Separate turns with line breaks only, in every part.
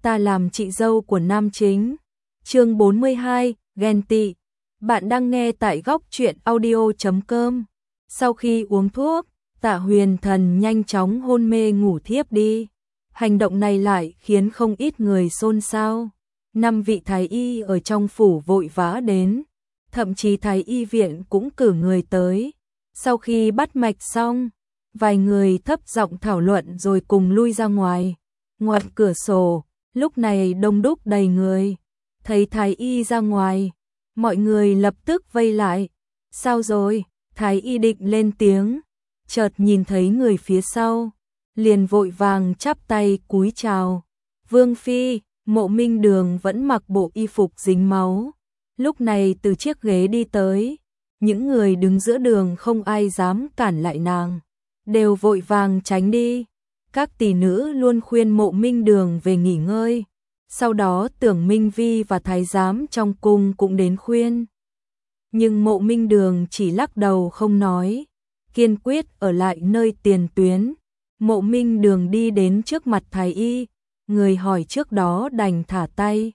ta làm chị dâu của nam chính. Chương 42, ghen tị. Bạn đang nghe tại góc truyện audio.com. Sau khi uống thuốc, Tạ Huyền Thần nhanh chóng hôn mê ngủ thiếp đi. Hành động này lại khiến không ít người xôn xao. 5 vị thái y ở trong phủ vội vã đến, thậm chí thái y viện cũng cử người tới. Sau khi bắt mạch xong, vài người thấp giọng thảo luận rồi cùng lui ra ngoài. Ngoài cửa sổ, lúc này đông đúc đầy người. Thấy thái y ra ngoài, mọi người lập tức vây lại. Sao rồi? Thái y định lên tiếng, chợt nhìn thấy người phía sau, liền vội vàng chắp tay cúi chào. Vương phi. Mộ Minh Đường vẫn mặc bộ y phục dính máu, lúc này từ chiếc ghế đi tới. Những người đứng giữa đường không ai dám cản lại nàng, đều vội vàng tránh đi. Các tỷ nữ luôn khuyên Mộ Minh Đường về nghỉ ngơi. Sau đó Tưởng Minh Vi và thái giám trong cung cũng đến khuyên. Nhưng Mộ Minh Đường chỉ lắc đầu không nói, kiên quyết ở lại nơi tiền tuyến. Mộ Minh Đường đi đến trước mặt thái y, người hỏi trước đó đành thả tay,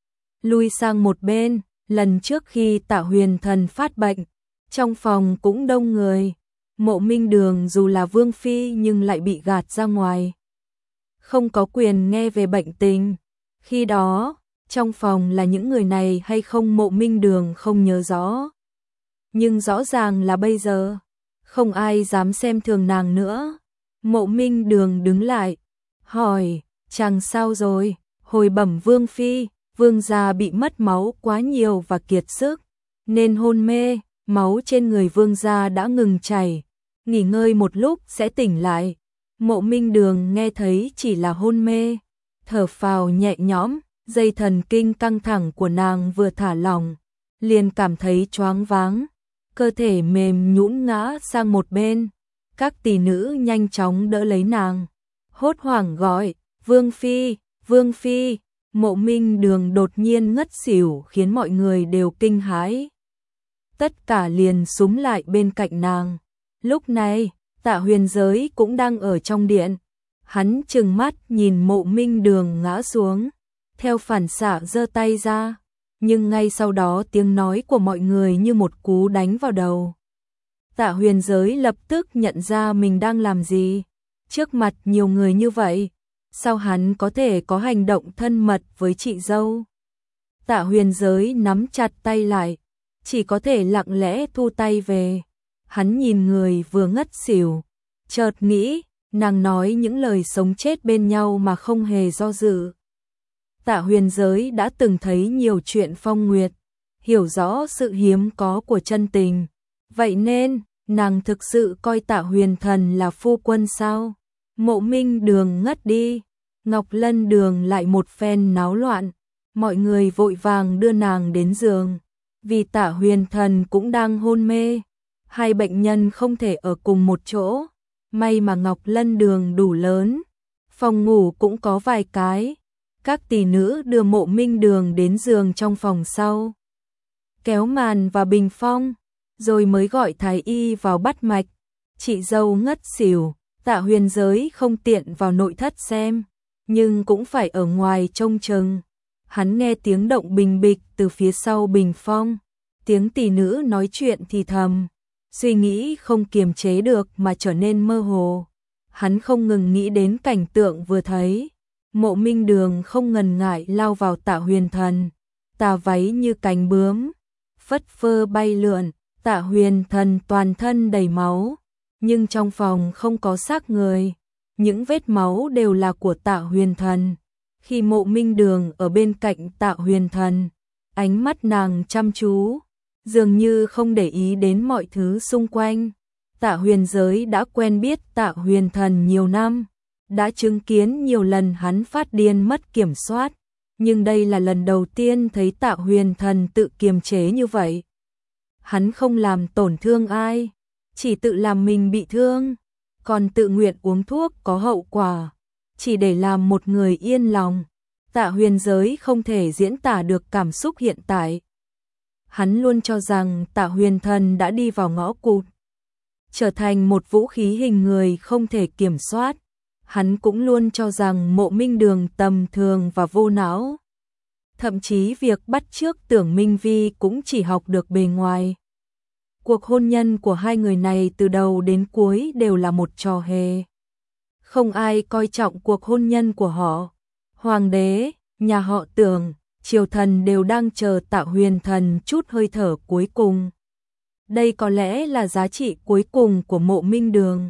lui sang một bên. Lần trước khi Tạ Huyền Thần phát bệnh, trong phòng cũng đông người. Mộ Minh Đường dù là vương phi nhưng lại bị gạt ra ngoài, không có quyền nghe về bệnh tình. Khi đó, trong phòng là những người này hay không Mộ Minh Đường không nhớ rõ. Nhưng rõ ràng là bây giờ, không ai dám xem thường nàng nữa. Mộ Minh Đường đứng lại, hỏi, chàng sao rồi? Hồi bẩm vương phi, vương gia bị mất máu quá nhiều và kiệt sức, nên hôn mê, máu trên người vương gia đã ngừng chảy, nghỉ ngơi một lúc sẽ tỉnh lại. Mộ Minh Đường nghe thấy chỉ là hôn mê, thở phào nhẹ nhõm, dây thần kinh căng thẳng của nàng vừa thả lỏng, liền cảm thấy choáng váng, cơ thể mềm nhũn ngã sang một bên. Các tỷ nữ nhanh chóng đỡ lấy nàng, hốt hoảng gọi, Vương phi, Vương phi. Mộ Minh Đường đột nhiên ngất xỉu khiến mọi người đều kinh hãi. Tất cả liền xúm lại bên cạnh nàng. Lúc này, Tạ Huyền Giới cũng đang ở trong điện. Hắn trừng mắt nhìn Mộ Minh Đường ngã xuống, theo phản xạ giơ tay ra. Nhưng ngay sau đó tiếng nói của mọi người như một cú đánh vào đầu. Tạ Huyền Giới lập tức nhận ra mình đang làm gì. Trước mặt nhiều người như vậy, sao hắn có thể có hành động thân mật với chị dâu? Tạ Huyền Giới nắm chặt tay lại, chỉ có thể lặng lẽ thu tay về. Hắn nhìn người vừa ngất xỉu, chợt nghĩ, nàng nói những lời sống chết bên nhau mà không hề do dự. Tạ Huyền Giới đã từng thấy nhiều chuyện phong nguyệt, hiểu rõ sự hiếm có của chân tình. Vậy nên, nàng thực sự coi Tạ Huyền Thần là phu quân sao? Mộ Minh Đường ngất đi, Ngọc Lân Đường lại một phen náo loạn, mọi người vội vàng đưa nàng đến giường, vì Tạ Huyền Thần cũng đang hôn mê, hai bệnh nhân không thể ở cùng một chỗ, may mà Ngọc Lân Đường đủ lớn, phòng ngủ cũng có vài cái. Các tỷ nữ đưa Mộ Minh Đường đến giường trong phòng sau, kéo màn và bình phong, rồi mới gọi thái y vào bắt mạch. Chị dâu ngất xỉu, Tạ Huyền Giới không tiện vào nội thất xem, nhưng cũng phải ở ngoài trông chừng. Hắn nghe tiếng động bình bịch từ phía sau bình phong, tiếng tỷ nữ nói chuyện thì thầm, suy nghĩ không kiềm chế được mà trở nên mơ hồ. Hắn không ngừng nghĩ đến cảnh tượng vừa thấy. Mộ Minh Đường không ngần ngại lao vào Tạ Huyền Thần, tà váy như cánh bướm, phất phơ bay lượn. Tạ Huyền Thần toàn thân đầy máu, nhưng trong phòng không có xác người, những vết máu đều là của Tạ Huyền Thần. Khi Mộ Minh Đường ở bên cạnh Tạ Huyền Thần, ánh mắt nàng chăm chú, dường như không để ý đến mọi thứ xung quanh. Tạ Huyền Giới đã quen biết Tạ Huyền Thần nhiều năm, đã chứng kiến nhiều lần hắn phát điên mất kiểm soát, nhưng đây là lần đầu tiên thấy Tạ Huyền Thần tự kiềm chế như vậy. Hắn không làm tổn thương ai, chỉ tự làm mình bị thương, còn tự nguyện uống thuốc có hậu quả, chỉ để làm một người yên lòng. Tạ Huyền Giới không thể diễn tả được cảm xúc hiện tại. Hắn luôn cho rằng Tạ Huyền Thần đã đi vào ngõ cụt, trở thành một vũ khí hình người không thể kiểm soát. hắn cũng luôn cho rằng Mộ Minh Đường tầm thường và vô não. Thậm chí việc bắt chước Tưởng Minh Vi cũng chỉ học được bề ngoài. Cuộc hôn nhân của hai người này từ đầu đến cuối đều là một trò hề. Không ai coi trọng cuộc hôn nhân của họ. Hoàng đế, nhà họ Tưởng, triều thần đều đang chờ Tạ Huyền Thần chút hơi thở cuối cùng. Đây có lẽ là giá trị cuối cùng của Mộ Minh Đường.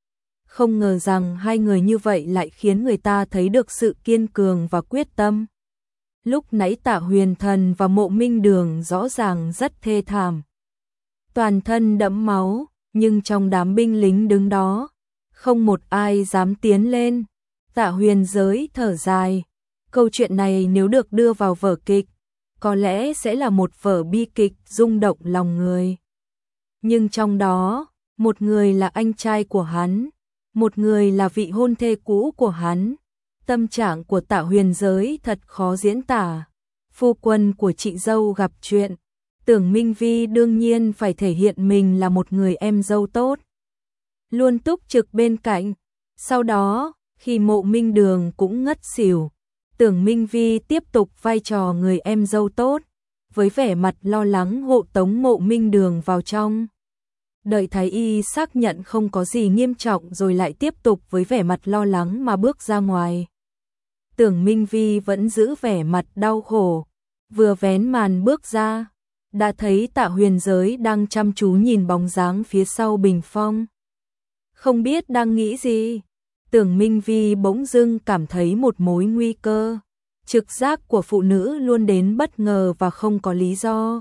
Không ngờ rằng hai người như vậy lại khiến người ta thấy được sự kiên cường và quyết tâm. Lúc nãy Tạ Huyền Thần và Mộ Minh Đường rõ ràng rất thê thảm. Toàn thân đẫm máu, nhưng trong đám binh lính đứng đó, không một ai dám tiến lên. Tạ Huyền Giới thở dài. Câu chuyện này nếu được đưa vào vở kịch, có lẽ sẽ là một vở bi kịch rung động lòng người. Nhưng trong đó, một người là anh trai của hắn, một người là vị hôn thê cũ của hắn. Tâm trạng của Tạ Huyền Giới thật khó diễn tả. Phu quân của chị dâu gặp chuyện, Tưởng Minh Vi đương nhiên phải thể hiện mình là một người em dâu tốt, luôn túc trực bên cạnh. Sau đó, khi Mộ Minh Đường cũng ngất xỉu, Tưởng Minh Vi tiếp tục vai trò người em dâu tốt, với vẻ mặt lo lắng hộ tống Mộ Minh Đường vào trong. Đợi thái y xác nhận không có gì nghiêm trọng rồi lại tiếp tục với vẻ mặt lo lắng mà bước ra ngoài. Tưởng Minh Vi vẫn giữ vẻ mặt đau khổ, vừa vén màn bước ra, đã thấy Tạ Huyền Giới đang chăm chú nhìn bóng dáng phía sau bình phong. Không biết đang nghĩ gì, Tưởng Minh Vi bỗng dưng cảm thấy một mối nguy cơ. Trực giác của phụ nữ luôn đến bất ngờ và không có lý do.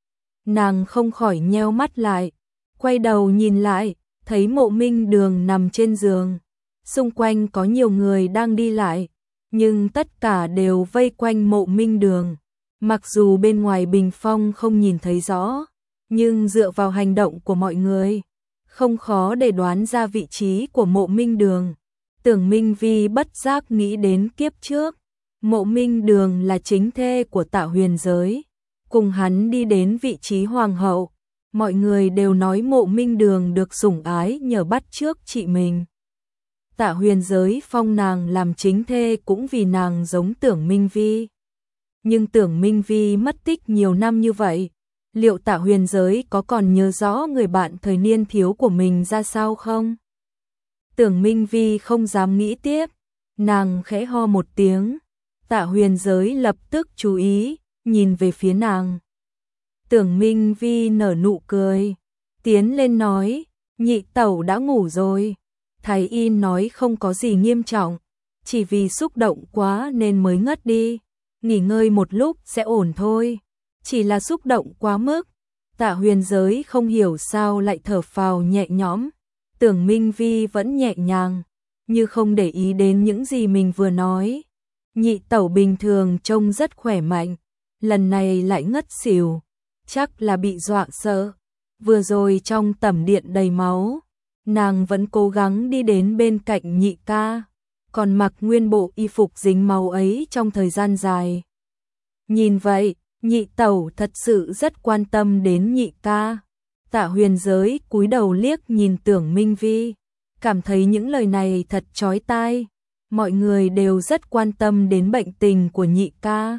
Nàng không khỏi nheo mắt lại, quay đầu nhìn lại, thấy Mộ Minh Đường nằm trên giường. Xung quanh có nhiều người đang đi lại, nhưng tất cả đều vây quanh Mộ Minh Đường. Mặc dù bên ngoài bình phong không nhìn thấy rõ, nhưng dựa vào hành động của mọi người, không khó để đoán ra vị trí của Mộ Minh Đường. Tưởng Minh Vi bất giác nghĩ đến kiếp trước. Mộ Minh Đường là chính thê của Tạ Huyền Giới, cùng hắn đi đến vị trí hoàng hậu. Mọi người đều nói Mộ Minh Đường được sủng ái nhờ bắt chước chị mình. Tạ Huyền Giới phong nàng làm chính thê cũng vì nàng giống Tưởng Minh Vi. Nhưng Tưởng Minh Vi mất tích nhiều năm như vậy, liệu Tạ Huyền Giới có còn nhớ rõ người bạn thời niên thiếu của mình ra sao không? Tưởng Minh Vi không dám nghĩ tiếp, nàng khẽ ho một tiếng. Tạ Huyền Giới lập tức chú ý, nhìn về phía nàng. Tưởng Minh Vi nở nụ cười, tiến lên nói, nhị tẩu đã ngủ rồi. Thái y nói không có gì nghiêm trọng, chỉ vì xúc động quá nên mới ngất đi. Nghỉ ngơi một lúc sẽ ổn thôi, chỉ là xúc động quá mức. Tạ Huyền Giới không hiểu sao lại thở phào nhẹ nhõm. Tưởng Minh Vi vẫn nhẹ nhàng, như không để ý đến những gì mình vừa nói. Nhị tẩu bình thường trông rất khỏe mạnh, lần này lại ngất xỉu, chắc là bị dọa sợ. Vừa rồi trong tẩm điện đầy máu, nàng vẫn cố gắng đi đến bên cạnh nhị ca, còn mặc nguyên bộ y phục dính máu ấy trong thời gian dài. Nhìn vậy, nhị tẩu thật sự rất quan tâm đến nhị ca. Tạ Huyền Giới cúi đầu liếc nhìn Tưởng Minh Vi, cảm thấy những lời này thật chói tai. Mọi người đều rất quan tâm đến bệnh tình của nhị ca.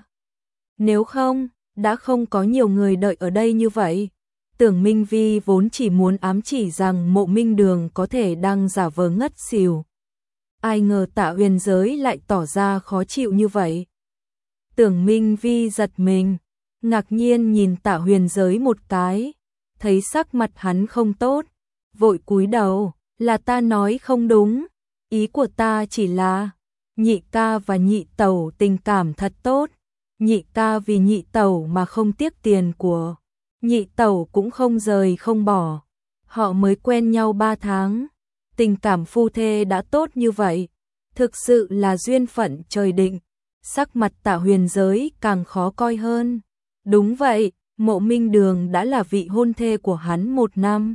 Nếu không, đã không có nhiều người đợi ở đây như vậy. Tưởng Minh Vi vốn chỉ muốn ám chỉ rằng Mộ Minh Đường có thể đang giả vờ ngất xỉu. Ai ngờ Tạ Huyền Giới lại tỏ ra khó chịu như vậy. Tưởng Minh Vi giật mình, ngạc nhiên nhìn Tạ Huyền Giới một cái, thấy sắc mặt hắn không tốt, vội cúi đầu, là ta nói không đúng, ý của ta chỉ là nhị ca và nhị tẩu tình cảm thật tốt, nhị ca vì nhị tẩu mà không tiếc tiền của nhị tẩu cũng không rời không bỏ, họ mới quen nhau 3 tháng, tình cảm phu thê đã tốt như vậy, thực sự là duyên phận trời định. Sắc mặt Tạ Huyền Giới càng khó coi hơn. Đúng vậy, Mộ Minh Đường đã là vị hôn thê của hắn 1 năm,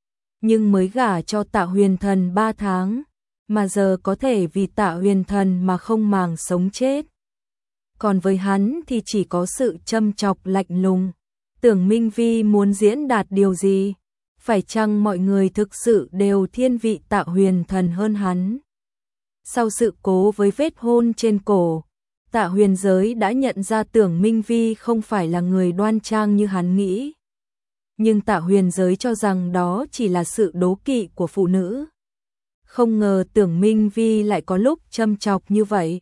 nhưng mới gả cho Tạ Huyền Thần 3 tháng, mà giờ có thể vì Tạ Huyền Thần mà không màng sống chết. Còn với hắn thì chỉ có sự châm chọc lạnh lùng. Tưởng Minh Vi muốn diễn đạt điều gì? Phải chăng mọi người thực sự đều thiên vị Tạ Huyền Thần hơn hắn? Sau sự cố với vết hôn trên cổ, Tạ Huyền Giới đã nhận ra Tưởng Minh Vi không phải là người đoan trang như hắn nghĩ. Nhưng Tạ Huyền Giới cho rằng đó chỉ là sự đố kỵ của phụ nữ. Không ngờ Tưởng Minh Vi lại có lúc châm chọc như vậy.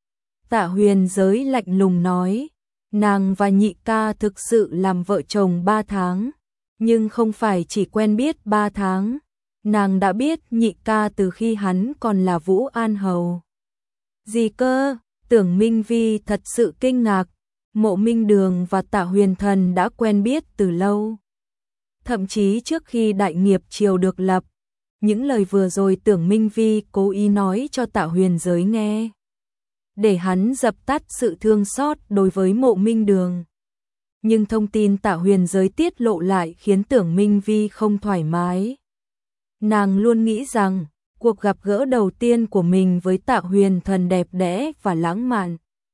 Tạ Huyền Giới lạnh lùng nói, nàng và nhị ca thực sự làm vợ chồng 3 tháng, nhưng không phải chỉ quen biết 3 tháng. Nàng đã biết nhị ca từ khi hắn còn là Vũ An Hầu. Gì cơ? Tưởng Minh Vi thật sự kinh ngạc. Mộ Minh Đường và Tạ Huyền Thần đã quen biết từ lâu. Thậm chí trước khi đại nghiệp triều được lập, những lời vừa rồi Tưởng Minh Vi cố ý nói cho Tạ Huyền Giới nghe, để hắn dập tắt sự thương xót đối với Mộ Minh Đường. Nhưng thông tin Tạ Huyền Giới tiết lộ lại khiến Tưởng Minh Vi không thoải mái. Nàng luôn nghĩ rằng cuộc gặp gỡ đầu tiên của mình với Tạ Huyền Thần đẹp đẽ và lãng mạn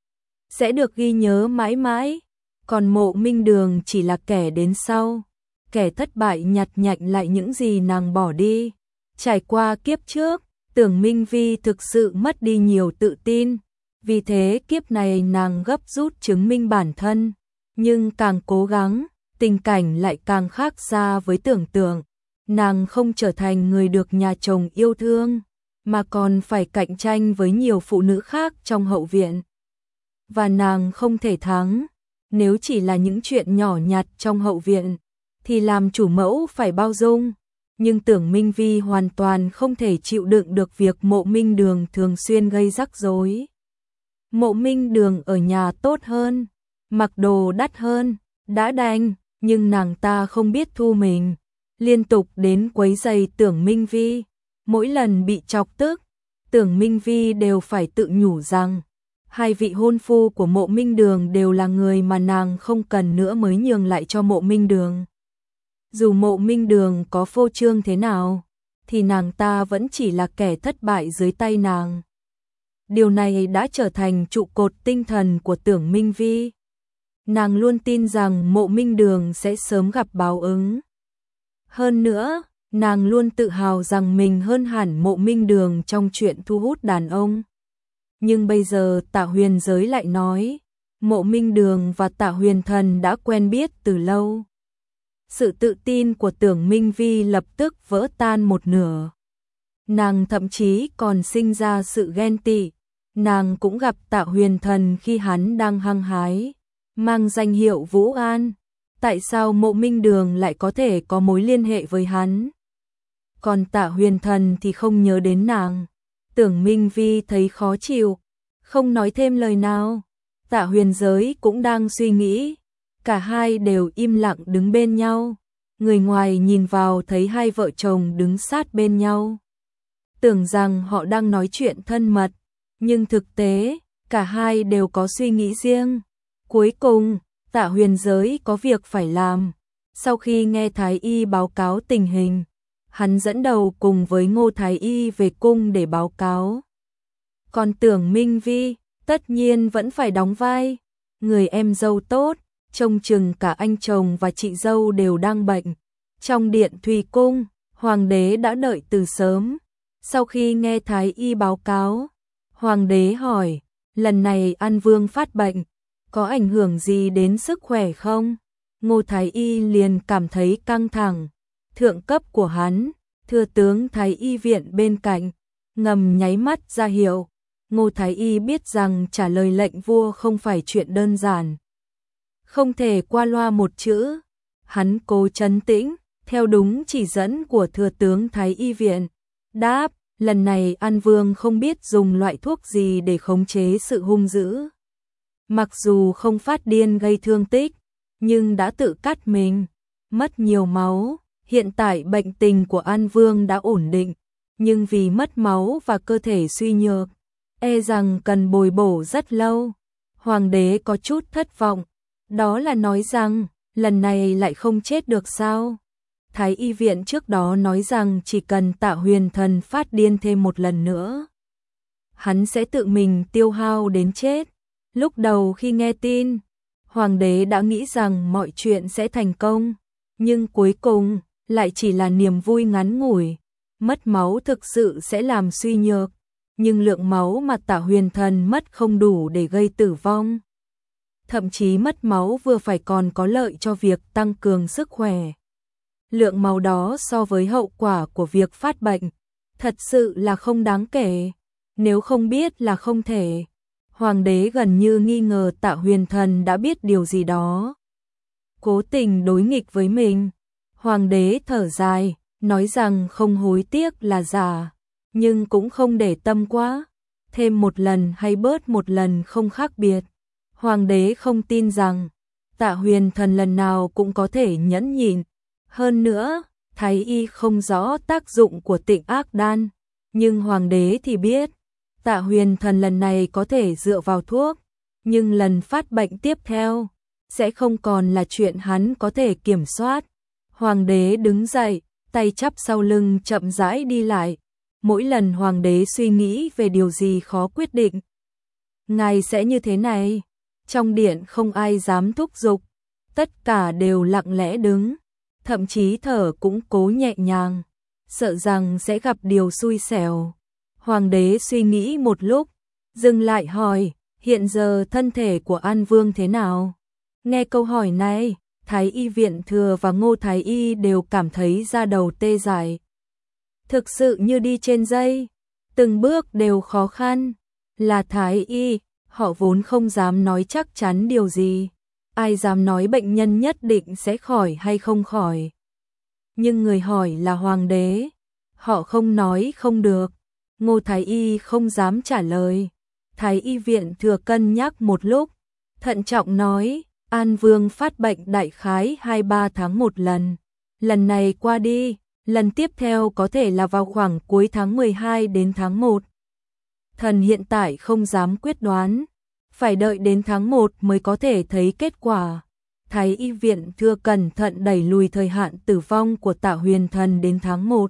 sẽ được ghi nhớ mãi mãi, còn Mộ Minh Đường chỉ là kẻ đến sau, kẻ thất bại nhặt nhạnh lại những gì nàng bỏ đi. Trải qua kiếp trước, Tưởng Minh Vi thực sự mất đi nhiều tự tin, vì thế kiếp này nàng gấp rút chứng minh bản thân, nhưng càng cố gắng, tình cảnh lại càng khác xa với tưởng tượng. Nàng không trở thành người được nhà chồng yêu thương, mà còn phải cạnh tranh với nhiều phụ nữ khác trong hậu viện. Và nàng không thể thắng, nếu chỉ là những chuyện nhỏ nhặt trong hậu viện, thì làm chủ mẫu phải bao dung. Nhưng Tưởng Minh Vi hoàn toàn không thể chịu đựng được việc Mộ Minh Đường thường xuyên gây rắc rối. Mộ Minh Đường ở nhà tốt hơn, mặc đồ đắt hơn, đã đành, nhưng nàng ta không biết thu mình, liên tục đến quấy rầy Tưởng Minh Vi. Mỗi lần bị chọc tức, Tưởng Minh Vi đều phải tự nhủ rằng hai vị hôn phu của Mộ Minh Đường đều là người mà nàng không cần nữa mới nhường lại cho Mộ Minh Đường. Dù Mộ Minh Đường có phô trương thế nào, thì nàng ta vẫn chỉ là kẻ thất bại dưới tay nàng. Điều này đã trở thành trụ cột tinh thần của Tưởng Minh Vi. Nàng luôn tin rằng Mộ Minh Đường sẽ sớm gặp báo ứng. Hơn nữa, nàng luôn tự hào rằng mình hơn hẳn Mộ Minh Đường trong chuyện thu hút đàn ông. Nhưng bây giờ Tạ Huyền Giới lại nói, Mộ Minh Đường và Tạ Huyền Thần đã quen biết từ lâu. Sự tự tin của Tưởng Minh Vi lập tức vỡ tan một nửa. Nàng thậm chí còn sinh ra sự ghen tị. Nàng cũng gặp Tạ Huyền Thần khi hắn đang hăng hái, mang danh hiệu Vũ An. Tại sao Mộ Minh Đường lại có thể có mối liên hệ với hắn? Còn Tạ Huyền Thần thì không nhớ đến nàng. Tưởng Minh Vi thấy khó chịu, không nói thêm lời nào. Tạ Huyền Giới cũng đang suy nghĩ. Cả hai đều im lặng đứng bên nhau. Người ngoài nhìn vào thấy hai vợ chồng đứng sát bên nhau, tưởng rằng họ đang nói chuyện thân mật, nhưng thực tế, cả hai đều có suy nghĩ riêng. Cuối cùng, Tạ Huyền Giới có việc phải làm. Sau khi nghe Thái Y báo cáo tình hình, hắn dẫn đầu cùng với Ngô Thái Y về cung để báo cáo. Còn Tưởng Minh Vi, tất nhiên vẫn phải đóng vai người em dâu tốt, trông chừng cả anh chồng và chị dâu đều đang bệnh. Trong điện Thùy Cung, Hoàng đế đã đợi từ sớm. Sau khi nghe Thái Y báo cáo, Hoàng đế hỏi, lần này An Vương phát bệnh, có ảnh hưởng gì đến sức khỏe không? Ngô Thái Y liền cảm thấy căng thẳng. Thượng cấp của hắn, thừa tướng Thái Y viện bên cạnh, ngầm nháy mắt ra hiệu. Ngô Thái Y biết rằng trả lời lệnh vua không phải chuyện đơn giản, không thể qua loa một chữ. Hắn cố trấn tĩnh, theo đúng chỉ dẫn của thừa tướng Thái Y viện, đáp, lần này An Vương không biết dùng loại thuốc gì để khống chế sự hung dữ. Mặc dù không phát điên gây thương tích, nhưng đã tự cắt mình, mất nhiều máu. Hiện tại bệnh tình của An Vương đã ổn định, nhưng vì mất máu và cơ thể suy nhược, e rằng cần bồi bổ rất lâu. Hoàng đế có chút thất vọng, đó là nói rằng, lần này lại không chết được sao? Thái Y viện trước đó nói rằng chỉ cần Tạ Huyền Thần phát điên thêm một lần nữa, hắn sẽ tự mình tiêu hao đến chết. Lúc đầu khi nghe tin, Hoàng đế đã nghĩ rằng mọi chuyện sẽ thành công, nhưng cuối cùng lại chỉ là niềm vui ngắn ngủi. Mất máu thực sự sẽ làm suy nhược, nhưng lượng máu mà Tạ Huyền Thần mất không đủ để gây tử vong. Thậm chí mất máu vừa phải còn có lợi cho việc tăng cường sức khỏe. Lượng máu đó so với hậu quả của việc phát bệnh, thật sự là không đáng kể. Nếu không biết là không thể. Hoàng đế gần như nghi ngờ Tạ Huyền Thần đã biết điều gì đó, cố tình đối nghịch với mình. Hoàng đế thở dài, nói rằng không hối tiếc là giả, nhưng cũng không để tâm quá. Thêm một lần hay bớt một lần không khác biệt. Hoàng đế không tin rằng Tạ Huyền Thần lần nào cũng có thể nhẫn nhịn. Hơn nữa, Thái y không rõ tác dụng của Tịnh Ác Đan, nhưng hoàng đế thì biết. Tạ Huyền Thần lần này có thể dựa vào thuốc, nhưng lần phát bệnh tiếp theo sẽ không còn là chuyện hắn có thể kiểm soát. Hoàng đế đứng dậy, tay chắp sau lưng chậm rãi đi lại. Mỗi lần hoàng đế suy nghĩ về điều gì khó quyết định, ngài sẽ như thế này. Trong điện không ai dám thúc giục, tất cả đều lặng lẽ đứng, thậm chí thở cũng cố nhẹ nhàng, sợ rằng sẽ gặp điều xui xẻo. Hoàng đế suy nghĩ một lúc, dừng lại hỏi, hiện giờ thân thể của An Vương thế nào? Nghe câu hỏi này, Thái y Viện Thừa và Ngô Thái y đều cảm thấy da đầu tê dại. Thực sự như đi trên dây, từng bước đều khó khăn. Là Thái y, họ vốn không dám nói chắc chắn điều gì. Ai dám nói bệnh nhân nhất định sẽ khỏi hay không khỏi. Nhưng người hỏi là hoàng đế, họ không nói không được. Ngô Thái y không dám trả lời. Thái y Viện Thừa cân nhắc một lúc, thận trọng nói, An Vương phát bệnh đại khái 2-3 tháng một lần. Lần này qua đi, lần tiếp theo có thể là vào khoảng cuối tháng 12 đến tháng 1. Thần hiện tại không dám quyết đoán, phải đợi đến tháng 1 mới có thể thấy kết quả. Thái y Viện Thừa cẩn thận đẩy lùi thời hạn tử vong của Tạ Huyền Thần đến tháng 1.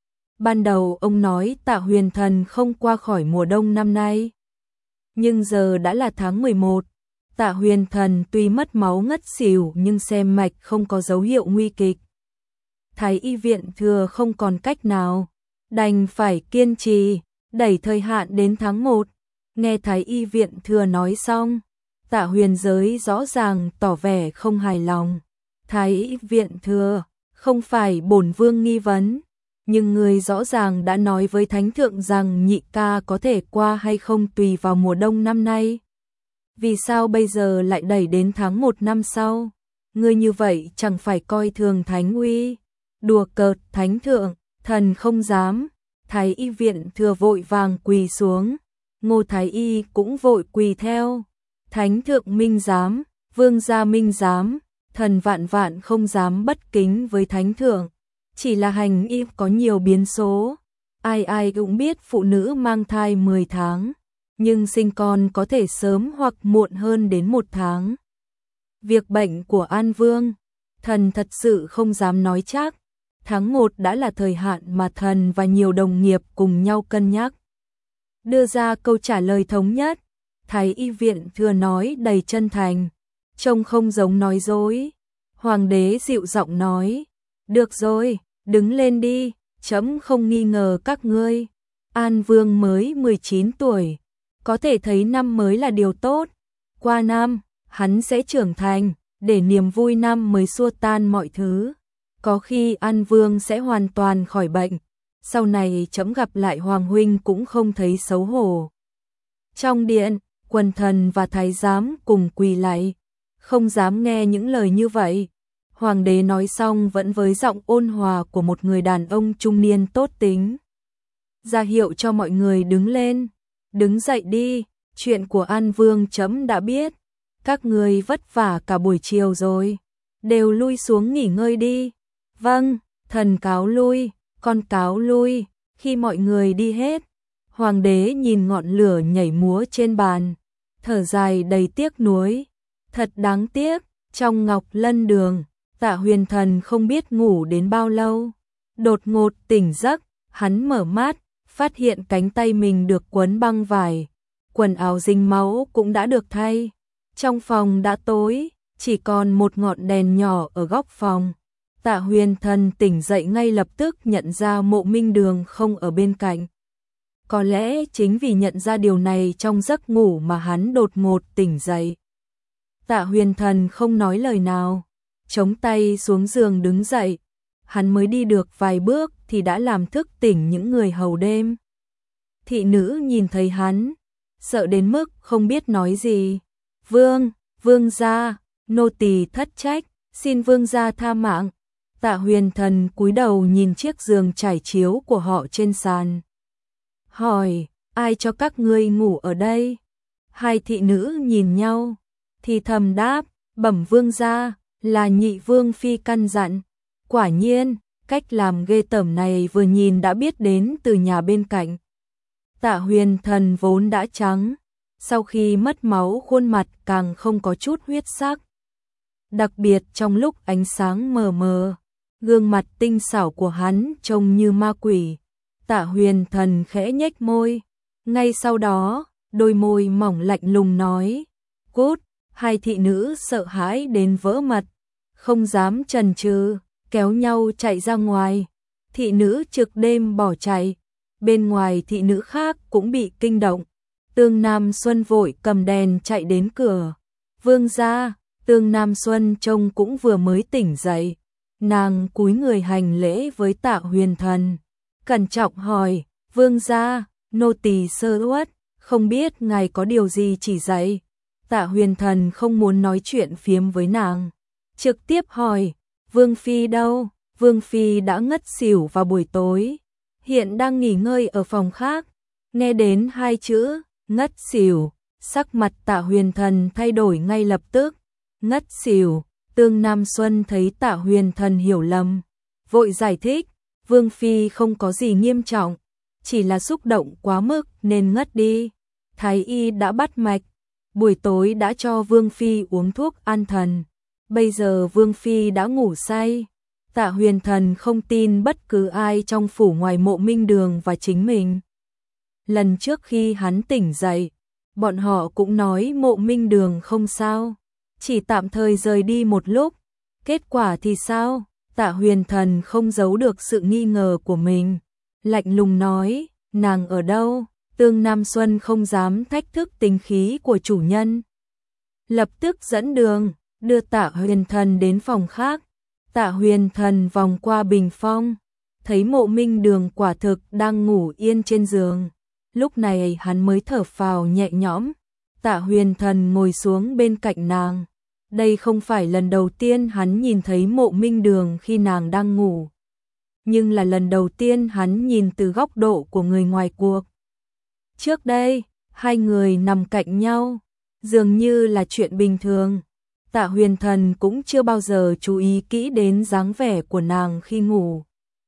Ban đầu ông nói Tạ Huyền Thần không qua khỏi mùa đông năm nay. Nhưng giờ đã là tháng 11. Tạ Huyền Thần tuy mất máu ngất xỉu nhưng xem mạch không có dấu hiệu nguy kịch. Thái y Viện Thừa không còn cách nào, đành phải kiên trì, đẩy thời hạn đến tháng 1. Nghe Thái y Viện Thừa nói xong, Tạ Huyền Giới rõ ràng tỏ vẻ không hài lòng. Thái y Viện Thừa, không phải bổn vương nghi vấn, nhưng người rõ ràng đã nói với Thánh Thượng rằng nhị ca có thể qua hay không tùy vào mùa đông năm nay. Vì sao bây giờ lại đẩy đến tháng 1 năm sau? Người như vậy chẳng phải coi thường Thánh uy, đùa cợt Thánh Thượng, thần không dám. Thái y Viện Thừa vội vàng quỳ xuống, Ngô Thái y cũng vội quỳ theo. Thánh Thượng minh giám, vương gia minh giám, thần vạn vạn không dám bất kính với Thánh Thượng. Chỉ là hành y có nhiều biến số, ai ai cũng biết phụ nữ mang thai 10 tháng, nhưng sinh con có thể sớm hoặc muộn hơn đến 1 tháng. Việc bệnh của An Vương, thần thật sự không dám nói chắc. Tháng 1 đã là thời hạn mà thần và nhiều đồng nghiệp cùng nhau cân nhắc. Đưa ra câu trả lời thống nhất, Thái y Viện Thừa nói đầy chân thành, trông không giống nói dối. Hoàng đế dịu giọng nói, được rồi, đứng lên đi, trẫm không nghi ngờ các ngươi. An Vương mới 19 tuổi, có thể thấy năm mới là điều tốt. Qua năm, hắn sẽ trưởng thành, để niềm vui năm mới xua tan mọi thứ. Có khi An Vương sẽ hoàn toàn khỏi bệnh, sau này trẫm gặp lại Hoàng huynh cũng không thấy xấu hổ. Trong điện, quần thần và thái giám cùng quỳ lạy, không dám nghe những lời như vậy. Hoàng đế nói xong vẫn với giọng ôn hòa của một người đàn ông trung niên tốt tính. Ra hiệu cho mọi người đứng lên, đứng dậy đi, chuyện của An Vương trẫm đã biết. Các người vất vả cả buổi chiều rồi, đều lui xuống nghỉ ngơi đi. Vâng, thần cáo lui, con cáo lui. Khi mọi người đi hết, hoàng đế nhìn ngọn lửa nhảy múa trên bàn, thở dài đầy tiếc nuối. Thật đáng tiếc, trong Ngọc Lân Đường, Tạ Huyền Thần không biết ngủ đến bao lâu. Đột ngột tỉnh giấc, hắn mở mắt, phát hiện cánh tay mình được quấn băng vải. Quần áo dính máu cũng đã được thay. Trong phòng đã tối, chỉ còn một ngọn đèn nhỏ ở góc phòng. Tạ Huyền Thần tỉnh dậy ngay lập tức nhận ra Mộ Minh Đường không ở bên cạnh. Có lẽ chính vì nhận ra điều này trong giấc ngủ mà hắn đột ngột tỉnh dậy. Tạ Huyền Thần không nói lời nào, chống tay xuống giường đứng dậy. Hắn mới đi được vài bước thì đã làm thức tỉnh những người hầu đêm. Thị nữ nhìn thấy hắn, sợ đến mức không biết nói gì. Vương gia, nô tỳ thất trách, xin vương gia tha mạng. Tạ Huyền Thần cúi đầu nhìn chiếc giường trải chiếu của họ trên sàn. Hỏi, ai cho các ngươi ngủ ở đây? Hai thị nữ nhìn nhau, thì thầm đáp, bẩm vương gia, là nhị vương phi căn dặn. Quả nhiên, cách làm ghê tởm này vừa nhìn đã biết đến từ nhà bên cạnh. Tạ Huyền Thần vốn đã trắng, sau khi mất máu khuôn mặt càng không có chút huyết sắc. Đặc biệt trong lúc ánh sáng mờ mờ, gương mặt tinh xảo của hắn trông như ma quỷ. Tạ Huyền Thần khẽ nhếch môi, ngay sau đó, đôi môi mỏng lạnh lùng nói, cút. Hai thị nữ sợ hãi đến vỡ mật, không dám chần chừ, kéo nhau chạy ra ngoài. Thị nữ trực đêm bỏ chạy, bên ngoài thị nữ khác cũng bị kinh động. Tương Nam Xuân vội cầm đèn chạy đến cửa. Vương gia, Tương Nam Xuân trông cũng vừa mới tỉnh dậy. Nàng cúi người hành lễ với Tạ Huyền Thần, cẩn trọng hỏi, vương gia, nô tỳ sơ uất, không biết ngài có điều gì chỉ dạy. Tạ Huyền Thần không muốn nói chuyện phiếm với nàng, trực tiếp hỏi, Vương Phi đâu? Vương Phi đã ngất xỉu vào buổi tối, hiện đang nghỉ ngơi ở phòng khác. Nghe đến hai chữ, ngất xỉu, sắc mặt Tạ Huyền Thần thay đổi ngay lập tức. Ngất xỉu, Tương Nam Xuân thấy Tạ Huyền Thần hiểu lầm, vội giải thích, Vương Phi không có gì nghiêm trọng, chỉ là xúc động quá mức nên ngất đi. Thái y đã bắt mạch, buổi tối đã cho Vương Phi uống thuốc an thần, bây giờ Vương Phi đã ngủ say. Tạ Huyền Thần không tin bất cứ ai trong phủ ngoài Mộ Minh Đường và chính mình. Lần trước khi hắn tỉnh dậy, bọn họ cũng nói Mộ Minh Đường không sao, chỉ tạm thời rời đi một lúc. Kết quả thì sao? Tạ Huyền Thần không giấu được sự nghi ngờ của mình, lạnh lùng nói, nàng ở đâu? Tương Nam Xuân không dám thách thức tính khí của chủ nhân, lập tức dẫn đường, đưa Tạ Huyền Thần đến phòng khác. Tạ Huyền Thần vòng qua bình phong, thấy Mộ Minh Đường quả thực đang ngủ yên trên giường. Lúc này hắn mới thở phào nhẹ nhõm. Tạ Huyền Thần ngồi xuống bên cạnh nàng. Đây không phải lần đầu tiên hắn nhìn thấy Mộ Minh Đường khi nàng đang ngủ, nhưng là lần đầu tiên hắn nhìn từ góc độ của người ngoài cuộc. Trước đây, hai người nằm cạnh nhau, dường như là chuyện bình thường. Tạ Huyền Thần cũng chưa bao giờ chú ý kỹ đến dáng vẻ của nàng khi ngủ.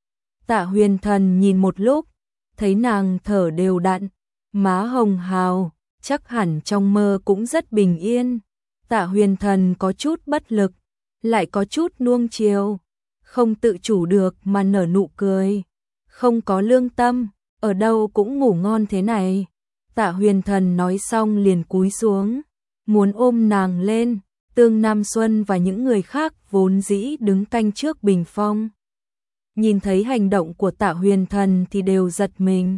Tạ Huyền Thần nhìn một lúc, thấy nàng thở đều đặn, má hồng hào, chắc hẳn trong mơ cũng rất bình yên. Tạ Huyền Thần có chút bất lực, lại có chút nuông chiều, không tự chủ được mà nở nụ cười. Không có lương tâm, ở đâu cũng ngủ ngon thế này. Tạ Huyền Thần nói xong liền cúi xuống, muốn ôm nàng lên. Tương Nam Xuân và những người khác vốn dĩ đứng canh trước bình phong, nhìn thấy hành động của Tạ Huyền Thần thì đều giật mình.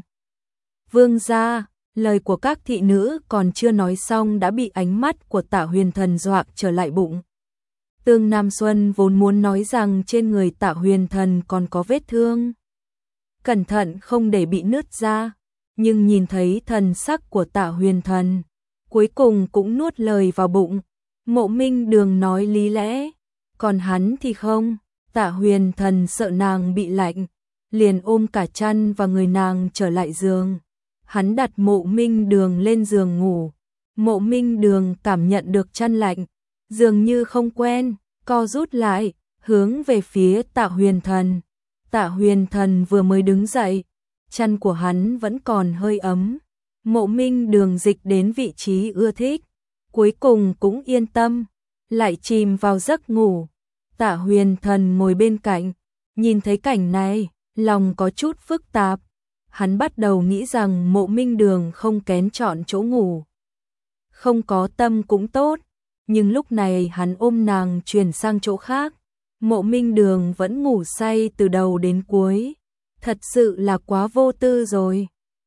Vương gia, lời của các thị nữ còn chưa nói xong đã bị ánh mắt của Tạ Huyền Thần dọa trở lại bụng. Tương Nam Xuân vốn muốn nói rằng trên người Tạ Huyền Thần còn có vết thương, cẩn thận không để bị nứt ra, nhưng nhìn thấy thần sắc của Tạ Huyền Thần, cuối cùng cũng nuốt lời vào bụng. Mộ Minh Đường nói lý lẽ, còn hắn thì không. Tạ Huyền Thần sợ nàng bị lạnh, liền ôm cả chăn và người nàng trở lại giường. Hắn đặt Mộ Minh Đường lên giường ngủ. Mộ Minh Đường cảm nhận được chăn lạnh, dường như không quen, co rút lại, hướng về phía Tạ Huyền Thần. Tạ Huyền Thần vừa mới đứng dậy, chăn của hắn vẫn còn hơi ấm. Mộ Minh Đường dịch đến vị trí ưa thích, cuối cùng cũng yên tâm, lại chìm vào giấc ngủ. Tạ Huyền Thần ngồi bên cạnh, nhìn thấy cảnh này, lòng có chút phức tạp. Hắn bắt đầu nghĩ rằng Mộ Minh Đường không kén chọn chỗ ngủ, không có tâm cũng tốt, nhưng lúc này hắn ôm nàng chuyển sang chỗ khác. Mộ Minh Đường vẫn ngủ say từ đầu đến cuối, thật sự là quá vô tư rồi.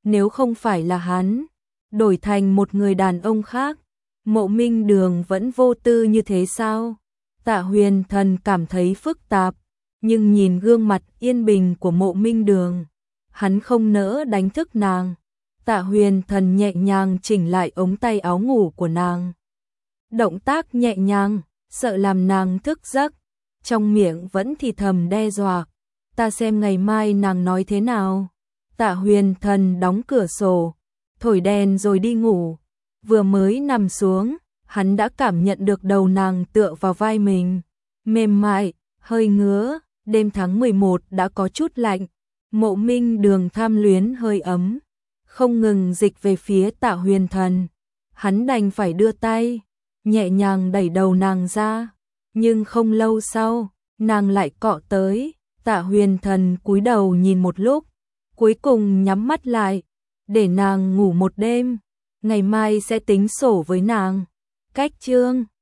nếu không phải là hắn đổi thành một người đàn ông khác, Mộ Minh Đường vẫn vô tư như thế sao? Tạ Huyền Thần cảm thấy phức tạp, nhưng nhìn gương mặt yên bình của Mộ Minh Đường, hắn không nỡ đánh thức nàng. Tạ Huyền Thần nhẹ nhàng chỉnh lại ống tay áo ngủ của nàng. Động tác nhẹ nhàng, sợ làm nàng thức giấc, trong miệng vẫn thì thầm đe dọa. Ta xem ngày mai nàng nói thế nào. Tạ Huyền Thần đóng cửa sổ, thổi đèn rồi đi ngủ. Vừa mới nằm xuống, hắn đã cảm nhận được đầu nàng tựa vào vai mình. Mềm mại, hơi ngứa, đêm tháng 11 đã có chút lạnh. Mộ Minh Đường tham luyến hơi ấm, không ngừng dịch về phía Tạ Huyền Thần. Hắn đành phải đưa tay, nhẹ nhàng đẩy đầu nàng ra. Nhưng không lâu sau, nàng lại cọ tới. Tạ Huyền Thần cúi đầu nhìn một lúc, cuối cùng nhắm mắt lại, để nàng ngủ một đêm. Ngày mai sẽ tính sổ với nàng. Cách chương